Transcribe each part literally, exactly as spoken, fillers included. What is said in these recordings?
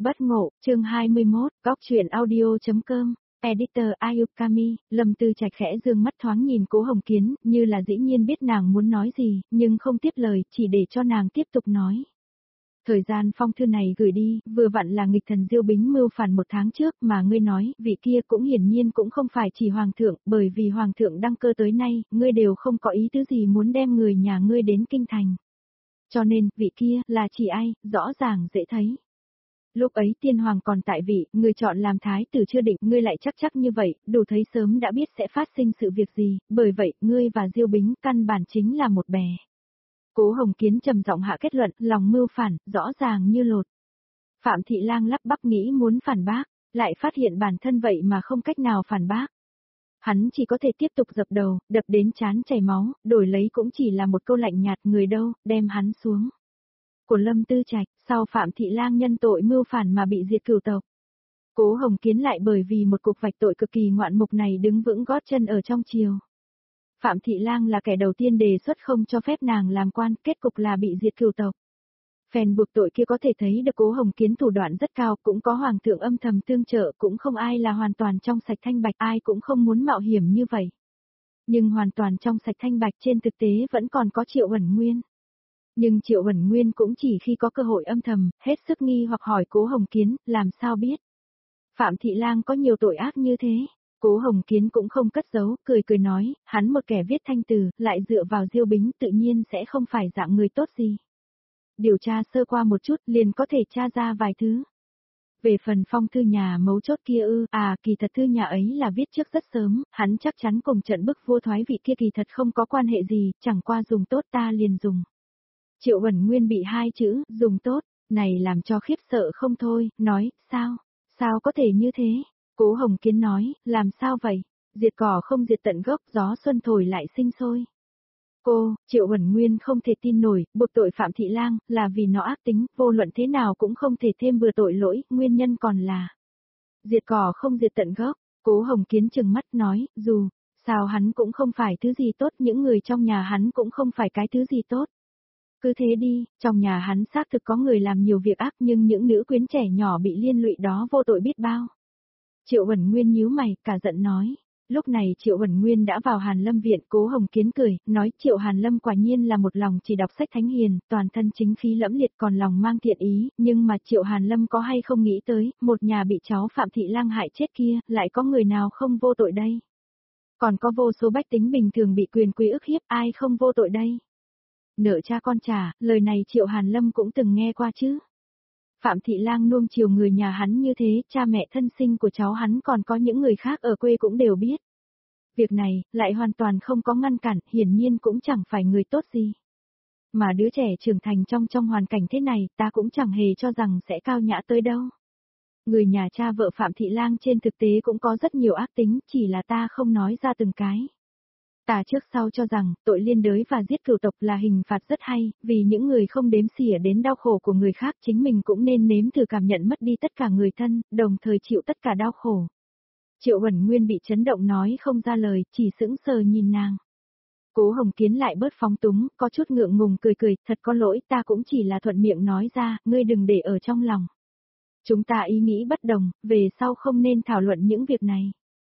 Bất ngộ, chương hai mươi mốt, góc truyện audio.com, editor Ayukami, Lâm Tư Trạch khẽ dương mắt thoáng nhìn Cố Hồng Kiến, như là dĩ nhiên biết nàng muốn nói gì, nhưng không tiếp lời, chỉ để cho nàng tiếp tục nói. Thời gian phong thư này gửi đi, vừa vặn là nghịch thần Diêu Bính mưu phản một tháng trước mà ngươi nói, vị kia cũng hiển nhiên cũng không phải chỉ hoàng thượng, bởi vì hoàng thượng đăng cơ tới nay, ngươi đều không có ý tứ gì muốn đem người nhà ngươi đến kinh thành. Cho nên, vị kia, là chỉ ai, rõ ràng dễ thấy. Lúc ấy tiên hoàng còn tại vị, ngươi chọn làm thái tử chưa định, ngươi lại chắc chắc như vậy, đủ thấy sớm đã biết sẽ phát sinh sự việc gì, bởi vậy, ngươi và Diêu Bính căn bản chính là một bè. Cố Hồng Kiến trầm giọng hạ kết luận, lòng mưu phản, rõ ràng như lột. Phạm Thị Lang lắp bắp nghĩ muốn phản bác, lại phát hiện bản thân vậy mà không cách nào phản bác. Hắn chỉ có thể tiếp tục dập đầu, đập đến chán chảy máu, đổi lấy cũng chỉ là một câu lạnh nhạt, người đâu, đem hắn xuống. Của Lâm Tư Trạch, sau Phạm Thị Lang nhân tội mưu phản mà bị diệt cửu tộc. Cố Hồng Kiến lại bởi vì một cuộc vạch tội cực kỳ ngoạn mục này đứng vững gót chân ở trong triều. Phạm Thị Lang là kẻ đầu tiên đề xuất không cho phép nàng làm quan, kết cục là bị diệt cửu tộc. Phèn buộc tội kia có thể thấy được Cố Hồng Kiến thủ đoạn rất cao, cũng có hoàng thượng âm thầm tương trợ, cũng không ai là hoàn toàn trong sạch thanh bạch, ai cũng không muốn mạo hiểm như vậy. Nhưng hoàn toàn trong sạch thanh bạch trên thực tế vẫn còn có Triệu Uẩn Nguyên. Nhưng Triệu Uẩn Nguyên cũng chỉ khi có cơ hội âm thầm, hết sức nghi hoặc hỏi Cố Hồng Kiến, làm sao biết. Phạm Thị Lang có nhiều tội ác như thế. Cố Hồng Kiến cũng không cất giấu, cười cười nói, hắn một kẻ viết thanh từ, lại dựa vào Diêu Bính tự nhiên sẽ không phải dạng người tốt gì. Điều tra sơ qua một chút liền có thể tra ra vài thứ. Về phần phong thư nhà mấu chốt kia ư, à kỳ thật thư nhà ấy là viết trước rất sớm, hắn chắc chắn cùng trận bức vua thoái vị kia kỳ thật không có quan hệ gì, chẳng qua dùng tốt ta liền dùng. Triệu Uẩn Nguyên bị hai chữ, dùng tốt, này làm cho khiếp sợ không thôi, nói, sao, sao có thể như thế? Cố Hồng Kiến nói, làm sao vậy? Diệt cỏ không diệt tận gốc, gió xuân thổi lại sinh sôi. Cô, Triệu Uẩn Nguyên không thể tin nổi, buộc tội Phạm Thị Lang, là vì nó ác tính, vô luận thế nào cũng không thể thêm bừa tội lỗi, nguyên nhân còn là diệt cỏ không diệt tận gốc. Cố Hồng Kiến trừng mắt nói, dù, sao hắn cũng không phải thứ gì tốt, những người trong nhà hắn cũng không phải cái thứ gì tốt. Cứ thế đi, trong nhà hắn xác thực có người làm nhiều việc ác nhưng những nữ quyến trẻ nhỏ bị liên lụy đó vô tội biết bao. Triệu Uẩn Nguyên nhíu mày, cả giận nói. Lúc này Triệu Uẩn Nguyên đã vào Hàn Lâm viện, Cố Hồng Kiến cười, nói Triệu Hàn Lâm quả nhiên là một lòng chỉ đọc sách thánh hiền, toàn thân chính khí lẫm liệt còn lòng mang thiện ý, nhưng mà Triệu Hàn Lâm có hay không nghĩ tới, một nhà bị cháu Phạm Thị Lang hại chết kia, lại có người nào không vô tội đây? Còn có vô số bách tính bình thường bị quyền quý ức hiếp, ai không vô tội đây? Nợ cha con trả, lời này Triệu Hàn Lâm cũng từng nghe qua chứ. Phạm Thị Lang nuông chiều người nhà hắn như thế, cha mẹ thân sinh của cháu hắn còn có những người khác ở quê cũng đều biết. Việc này, lại hoàn toàn không có ngăn cản, hiển nhiên cũng chẳng phải người tốt gì. Mà đứa trẻ trưởng thành trong trong hoàn cảnh thế này, ta cũng chẳng hề cho rằng sẽ cao nhã tới đâu. Người nhà cha vợ Phạm Thị Lang trên thực tế cũng có rất nhiều ác tính, chỉ là ta không nói ra từng cái. Ta trước sau cho rằng, tội liên đới và giết cửu tộc là hình phạt rất hay, vì những người không đếm xỉa đến đau khổ của người khác chính mình cũng nên nếm thử cảm nhận mất đi tất cả người thân, đồng thời chịu tất cả đau khổ. Triệu Uẩn Nguyên bị chấn động nói không ra lời, chỉ sững sờ nhìn nàng. Cố Hồng Kiến lại bớt phóng túng, có chút ngượng ngùng cười cười, thật có lỗi, ta cũng chỉ là thuận miệng nói ra, ngươi đừng để ở trong lòng. Chúng ta ý nghĩ bất đồng, về sau không nên thảo luận những việc này.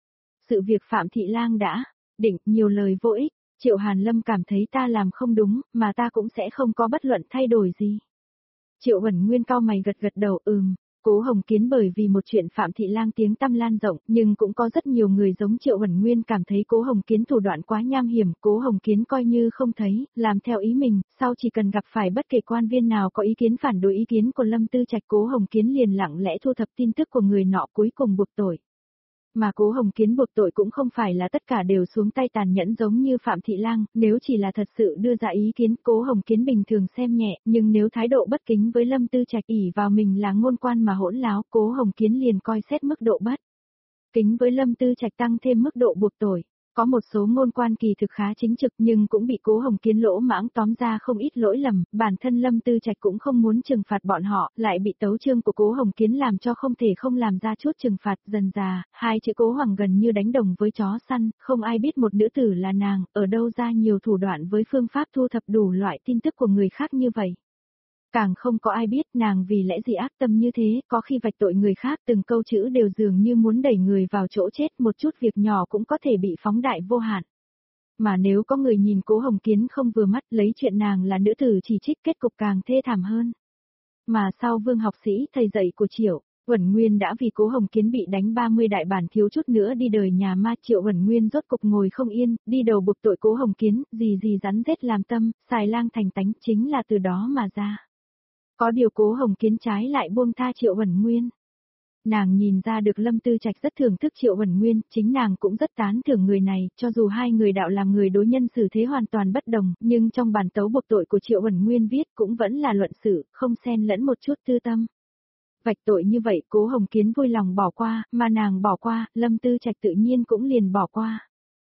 Sự việc Phạm Thị Lang đã định, nhiều lời vô ích, Triệu Hàn Lâm cảm thấy ta làm không đúng, mà ta cũng sẽ không có bất luận thay đổi gì. Triệu Uẩn Nguyên cau mày gật gật đầu, ừm. Cố Hồng Kiến bởi vì một chuyện Phạm Thị Lang tiếng tăm lan rộng, nhưng cũng có rất nhiều người giống Triệu Uẩn Nguyên cảm thấy Cố Hồng Kiến thủ đoạn quá nham hiểm, Cố Hồng Kiến coi như không thấy, làm theo ý mình, sau chỉ cần gặp phải bất kể quan viên nào có ý kiến phản đối ý kiến của Lâm Tư Trạch, Cố Hồng Kiến liền lặng lẽ thu thập tin tức của người nọ cuối cùng buộc tội. Mà Cố Hồng Kiến buộc tội cũng không phải là tất cả đều xuống tay tàn nhẫn giống như Phạm Thị Lang, nếu chỉ là thật sự đưa ra ý kiến, Cố Hồng Kiến bình thường xem nhẹ, nhưng nếu thái độ bất kính với Lâm Tư Trạch ỷ vào mình là ngôn quan mà hỗn láo, Cố Hồng Kiến liền coi xét mức độ bất kính với Lâm Tư Trạch tăng thêm mức độ buộc tội. Có một số ngôn quan kỳ thực khá chính trực nhưng cũng bị Cố Hồng Kiến lỗ mãng tóm ra không ít lỗi lầm, bản thân Lâm Tư Trạch cũng không muốn trừng phạt bọn họ, lại bị tấu chương của Cố Hồng Kiến làm cho không thể không làm ra chút trừng phạt. Dần già, hai chữ Cố Hoàng gần như đánh đồng với chó săn, không ai biết một nữ tử là nàng, ở đâu ra nhiều thủ đoạn với phương pháp thu thập đủ loại tin tức của người khác như vậy. Càng không có ai biết nàng vì lẽ gì ác tâm như thế, có khi vạch tội người khác từng câu chữ đều dường như muốn đẩy người vào chỗ chết, một chút việc nhỏ cũng có thể bị phóng đại vô hạn. Mà nếu có người nhìn Cố Hồng Kiến không vừa mắt lấy chuyện nàng là nữ tử chỉ trích, kết cục càng thê thảm hơn. Mà sau Vương học sĩ thầy dạy của Triệu Uẩn Nguyên đã vì Cố Hồng Kiến bị đánh ba mươi đại bản thiếu chút nữa đi đời nhà ma, Triệu Uẩn Nguyên rốt cục ngồi không yên, đi đầu buộc tội Cố Hồng Kiến, gì gì rắn rết làm tâm, xài lang thành tánh, chính là từ đó mà ra. Có điều Cố Hồng Kiến trái lại buông tha Triệu Uẩn Nguyên. Nàng nhìn ra được Lâm Tư Trạch rất thưởng thức Triệu Uẩn Nguyên, chính nàng cũng rất tán thưởng người này, cho dù hai người đạo làm người đối nhân xử thế hoàn toàn bất đồng, nhưng trong bản tấu buộc tội của Triệu Uẩn Nguyên viết cũng vẫn là luận sự, không xen lẫn một chút tư tâm. Vạch tội như vậy Cố Hồng Kiến vui lòng bỏ qua, mà nàng bỏ qua, Lâm Tư Trạch tự nhiên cũng liền bỏ qua.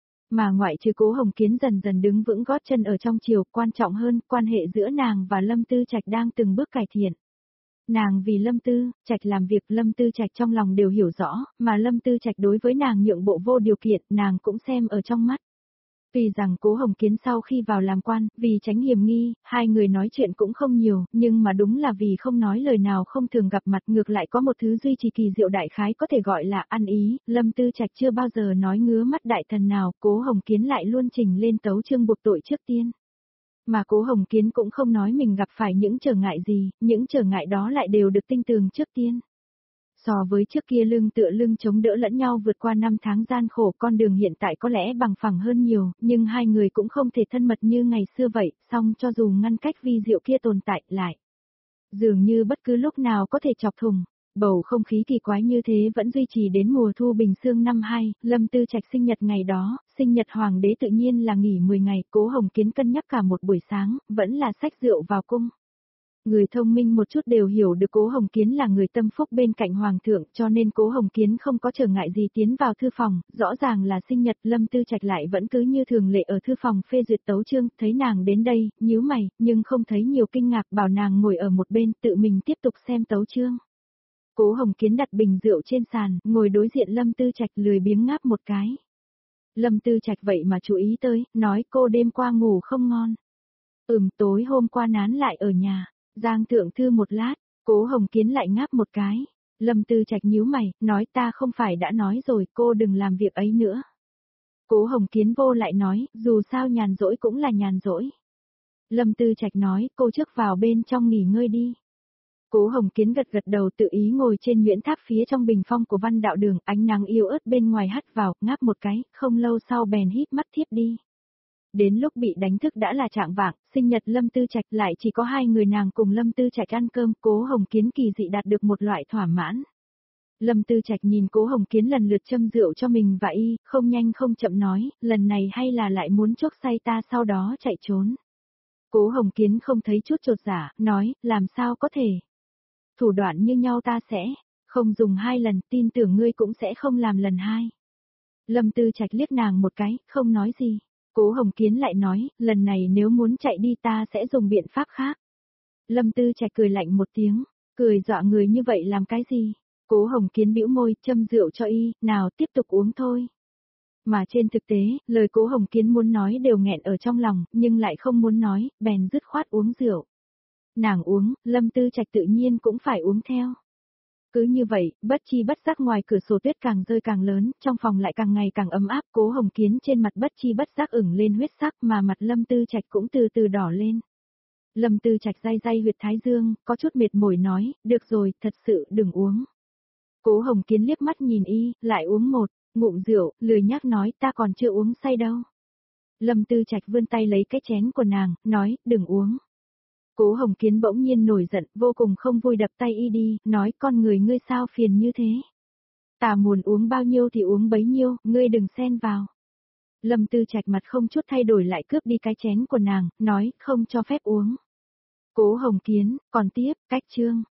Mà ngoại trừ Cố Hồng Kiến dần dần đứng vững gót chân ở trong triều, quan trọng hơn, quan hệ giữa nàng và Lâm Tư Trạch đang từng bước cải thiện. Nàng vì Lâm Tư Trạch làm việc, Lâm Tư Trạch trong lòng đều hiểu rõ, mà Lâm Tư Trạch đối với nàng nhượng bộ vô điều kiện, nàng cũng xem ở trong mắt. Tuy rằng Cố Hồng Kiến sau khi vào làm quan, vì tránh hiểm nghi, hai người nói chuyện cũng không nhiều, nhưng mà đúng là vì không nói lời nào không thường gặp mặt, ngược lại có một thứ duy trì kỳ diệu đại khái có thể gọi là ăn ý, Lâm Tư Trạch chưa bao giờ nói ngứa mắt đại thần nào, Cố Hồng Kiến lại luôn trình lên tấu chương buộc tội trước tiên. Mà Cố Hồng Kiến cũng không nói mình gặp phải những trở ngại gì, những trở ngại đó lại đều được tinh tường trước tiên. So với trước kia lưng tựa lưng chống đỡ lẫn nhau vượt qua năm tháng gian khổ, con đường hiện tại có lẽ bằng phẳng hơn nhiều, nhưng hai người cũng không thể thân mật như ngày xưa vậy, song cho dù ngăn cách vi diệu kia tồn tại lại. Dường như bất cứ lúc nào có thể chọc thùng, bầu không khí kỳ quái như thế vẫn duy trì đến mùa thu bình sương năm hai, Lâm Tư Trạch sinh nhật ngày đó, sinh nhật hoàng đế tự nhiên là nghỉ mười ngày, Cố Hồng Kiến cân nhắc cả một buổi sáng, vẫn là xách rượu vào cung. Người thông minh một chút đều hiểu được Cố Hồng Kiến là người tâm phúc bên cạnh hoàng thượng, cho nên Cố Hồng Kiến không có trở ngại gì tiến vào thư phòng, rõ ràng là sinh nhật, Lâm Tư Trạch lại vẫn cứ như thường lệ ở thư phòng phê duyệt tấu chương, thấy nàng đến đây, nhíu mày, nhưng không thấy nhiều kinh ngạc, bảo nàng ngồi ở một bên, tự mình tiếp tục xem tấu chương. Cố Hồng Kiến đặt bình rượu trên sàn, ngồi đối diện Lâm Tư Trạch lười biếng ngáp một cái. Lâm Tư Trạch vậy mà chú ý tới, nói cô đêm qua ngủ không ngon. Ừm, tối hôm qua nán lại ở nhà. Giang thượng thư một lát, Cố Hồng Kiến lại ngáp một cái. Lâm Tư Trạch nhíu mày, nói ta không phải đã nói rồi, cô đừng làm việc ấy nữa. Cố Hồng Kiến vô lại nói, dù sao nhàn rỗi cũng là nhàn rỗi. Lâm Tư Trạch nói, cô trước vào bên trong nghỉ ngơi đi. Cố Hồng Kiến gật gật đầu, tự ý ngồi trên nhuyễn tháp phía trong bình phong của Văn Đạo Đường, ánh nắng yếu ớt bên ngoài hắt vào, ngáp một cái, không lâu sau bèn híp mắt thiếp đi. Đến lúc bị đánh thức đã là trạng vạng, sinh nhật Lâm Tư Trạch lại chỉ có hai người nàng cùng Lâm Tư Trạch ăn cơm, Cố Hồng Kiến kỳ dị đạt được một loại thỏa mãn. Lâm Tư Trạch nhìn Cố Hồng Kiến lần lượt châm rượu cho mình và y, không nhanh không chậm nói, lần này hay là lại muốn chuốc say ta sau đó chạy trốn. Cố Hồng Kiến không thấy chút chột dạ, nói, làm sao có thể. Thủ đoạn như nhau ta sẽ, không dùng hai lần, tin tưởng ngươi cũng sẽ không làm lần hai. Lâm Tư Trạch liếc nàng một cái, không nói gì. Cố Hồng Kiến lại nói, lần này nếu muốn chạy đi ta sẽ dùng biện pháp khác. Lâm Tư Trạch cười lạnh một tiếng, cười dọa người như vậy làm cái gì? Cố Hồng Kiến bĩu môi, châm rượu cho y, nào tiếp tục uống thôi. Mà trên thực tế, lời Cố Hồng Kiến muốn nói đều nghẹn ở trong lòng, nhưng lại không muốn nói, bèn dứt khoát uống rượu. Nàng uống, Lâm Tư Trạch tự nhiên cũng phải uống theo. Cứ như vậy, bất chi bất giác ngoài cửa sổ tuyết càng rơi càng lớn, trong phòng lại càng ngày càng ấm áp, Cố Hồng Kiến trên mặt bất chi bất giác ửng lên huyết sắc mà mặt Lâm Tư Trạch cũng từ từ đỏ lên. Lâm Tư Trạch day day huyệt thái dương, có chút mệt mỏi nói, được rồi, thật sự đừng uống. Cố Hồng Kiến liếc mắt nhìn y, lại uống một ngụm rượu, lười nhác nói ta còn chưa uống say đâu. Lâm Tư Trạch vươn tay lấy cái chén của nàng, nói, đừng uống. Cố Hồng Kiến bỗng nhiên nổi giận, vô cùng không vui đập tay y đi, nói con người ngươi sao phiền như thế. Ta muốn uống bao nhiêu thì uống bấy nhiêu, ngươi đừng xen vào. Lâm Tư Trạch mặt không chút thay đổi lại cướp đi cái chén của nàng, nói không cho phép uống. Cố Hồng Kiến, còn tiếp, cách chương.